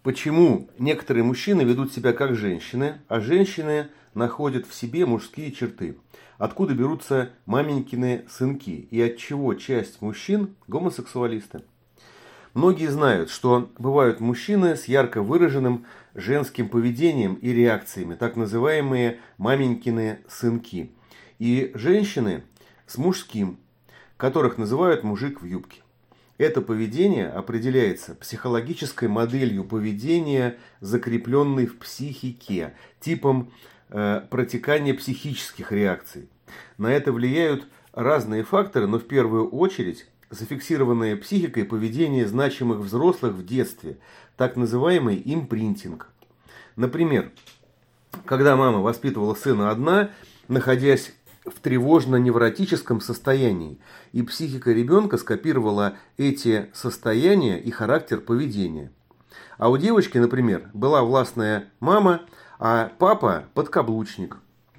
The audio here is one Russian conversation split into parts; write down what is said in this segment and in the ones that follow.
Почему некоторые мужчины ведут себя как женщины, а женщины находят в себе мужские черты? Откуда берутся маменькины сынки и от чего часть мужчин гомосексуалисты? Многие знают, что бывают мужчины с ярко выраженным женским поведением и реакциями, так называемые маменькины сынки, и женщины с мужским, которых называют мужик в юбке. Это поведение определяется психологической моделью поведения, закрепленной в психике, типом протекания психических реакций. На это влияют разные факторы, но в первую очередь зафиксированное психикой поведение значимых взрослых в детстве, так называемый импринтинг. Например, когда мама воспитывала сына одна, находясь в тревожно-невротическом состоянии, и психика ребенка скопировала эти состояния и характер поведения. А у девочки, например, была властная мама, а папа – подкаблучник.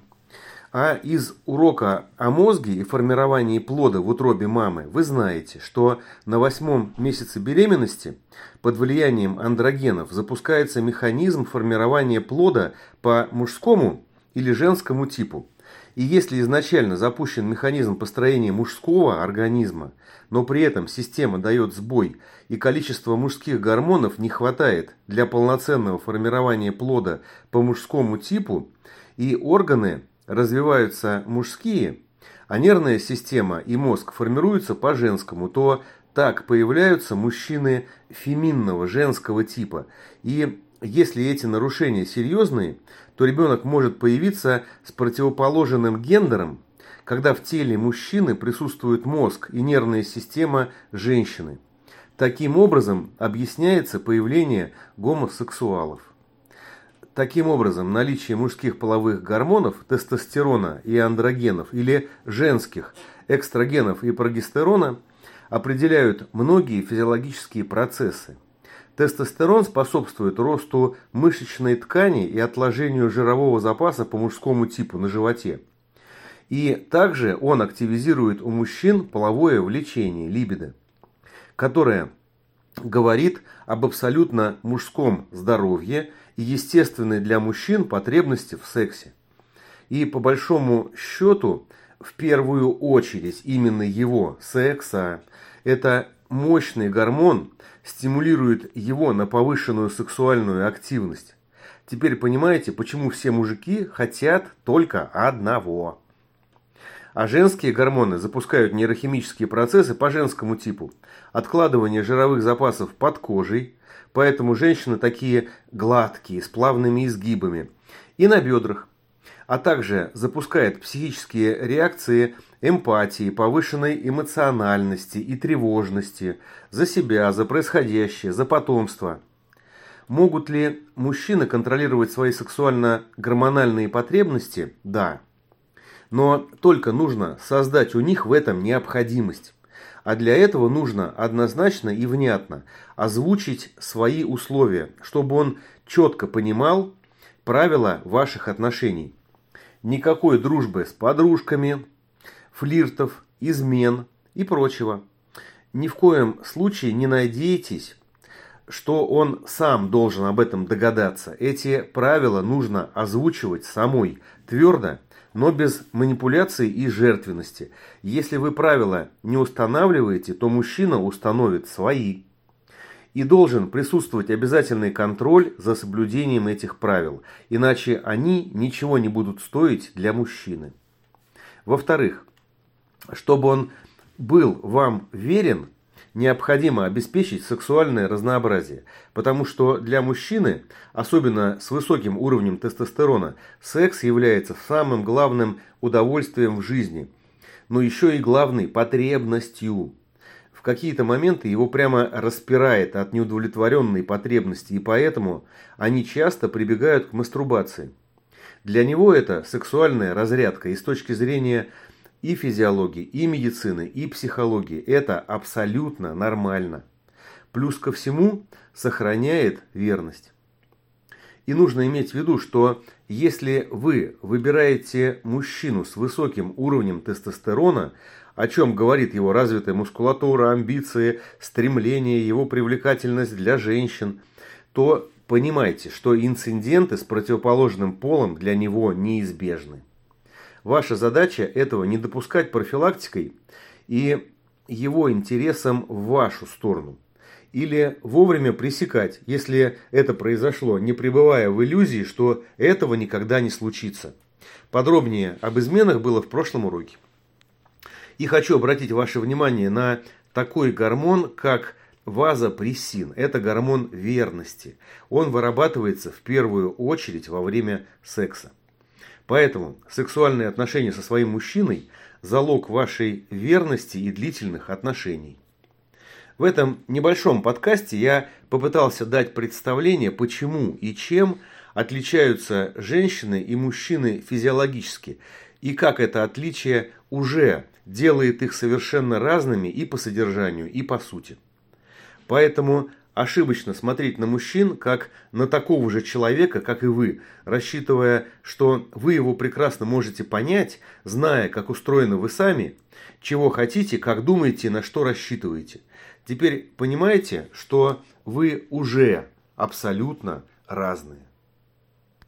А из урока о мозге и формировании плода в утробе мамы вы знаете, что на 8-м месяце беременности под влиянием андрогенов запускается механизм формирования плода по мужскому или женскому типу. И если изначально запущен механизм построения мужского организма, но при этом система дает сбой и количества мужских гормонов не хватает для полноценного формирования плода по мужскому типу, и органы развиваются мужские, а нервная система и мозг формируются по женскому, то так появляются мужчины феминного, женского типа. И если эти нарушения серьезные, то ребенок может появиться с противоположным гендером, когда в теле мужчины присутствует мозг и нервная система женщины. Таким образом объясняется появление гомосексуалов. Таким образом, наличие мужских половых гормонов, тестостерона и андрогенов, или женских экстрагенов и прогестерона определяют многие физиологические процессы. Тестостерон способствует росту мышечной ткани и отложению жирового запаса по мужскому типу на животе. И также он активизирует у мужчин половое влечение, либидо, которое говорит об абсолютно мужском здоровье и естественной для мужчин потребности в сексе. И по большому счету, в первую очередь именно его, секса, это мощный гормон, стимулирует его на повышенную сексуальную активность. Теперь понимаете, почему все мужики хотят только одного. А женские гормоны запускают нейрохимические процессы по женскому типу. Откладывание жировых запасов под кожей, поэтому женщины такие гладкие, с плавными изгибами, и на бедрах. А также запускает психические реакции эмпатии, повышенной эмоциональности и тревожности за себя, за происходящее, за потомство. Могут ли мужчины контролировать свои сексуально-гормональные потребности? Да. Но только нужно создать у них в этом необходимость. А для этого нужно однозначно и внятно озвучить свои условия, чтобы он четко понимал правила ваших отношений. Никакой дружбы с подружками, флиртов, измен и прочего. Ни в коем случае не надейтесь, что он сам должен об этом догадаться. Эти правила нужно озвучивать самой, твердо, но без манипуляций и жертвенности. Если вы правила не устанавливаете, то мужчина установит свои. И должен присутствовать обязательный контроль за соблюдением этих правил, иначе они ничего не будут стоить для мужчины. Во-вторых, чтобы он был вам верен, необходимо обеспечить сексуальное разнообразие, потому что для мужчины, особенно с высоким уровнем тестостерона, секс является самым главным удовольствием в жизни, но еще и главной потребностью. В какие-то моменты его прямо распирает от неудовлетворенной потребности, и поэтому они часто прибегают к мастурбации. Для него это сексуальная разрядка, и с точки зрения и физиологии, и медицины, и психологии это абсолютно нормально. Плюс ко всему сохраняет верность. И нужно иметь в виду, что если вы выбираете мужчину с высоким уровнем тестостерона, о чем говорит его развитая мускулатура, амбиции, стремление, его привлекательность для женщин, то понимайте, что инциденты с противоположным полом для него неизбежны. Ваша задача этого не допускать профилактикой и его интересом в вашу сторону. Или вовремя пресекать, если это произошло, не пребывая в иллюзии, что этого никогда не случится. Подробнее об изменах было в прошлом уроке. И хочу обратить ваше внимание на такой гормон, как вазопрессин. Это гормон верности. Он вырабатывается в первую очередь во время секса. Поэтому сексуальные отношения со своим мужчиной – залог вашей верности и длительных отношений. В этом небольшом подкасте я попытался дать представление, почему и чем отличаются женщины и мужчины физиологически, и как это отличие уже делает их совершенно разными и по содержанию, и по сути. Поэтому ошибочно смотреть на мужчин, как на такого же человека, как и вы, рассчитывая, что вы его прекрасно можете понять, зная, как устроены вы сами, чего хотите, как думаете, на что рассчитываете. Теперь понимаете, что вы уже абсолютно разные.